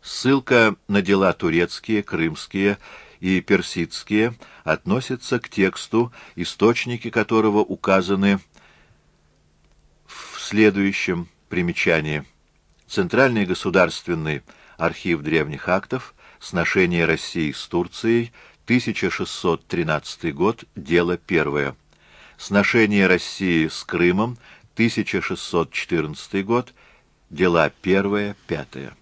Ссылка на дела турецкие, крымские и персидские относится к тексту, источники которого указаны в следующем примечании. Центральный государственный архив древних актов, сношение России с Турцией, 1613 год, дело первое. Сношение России с Крымом, 1614 год, дела первое, пятое.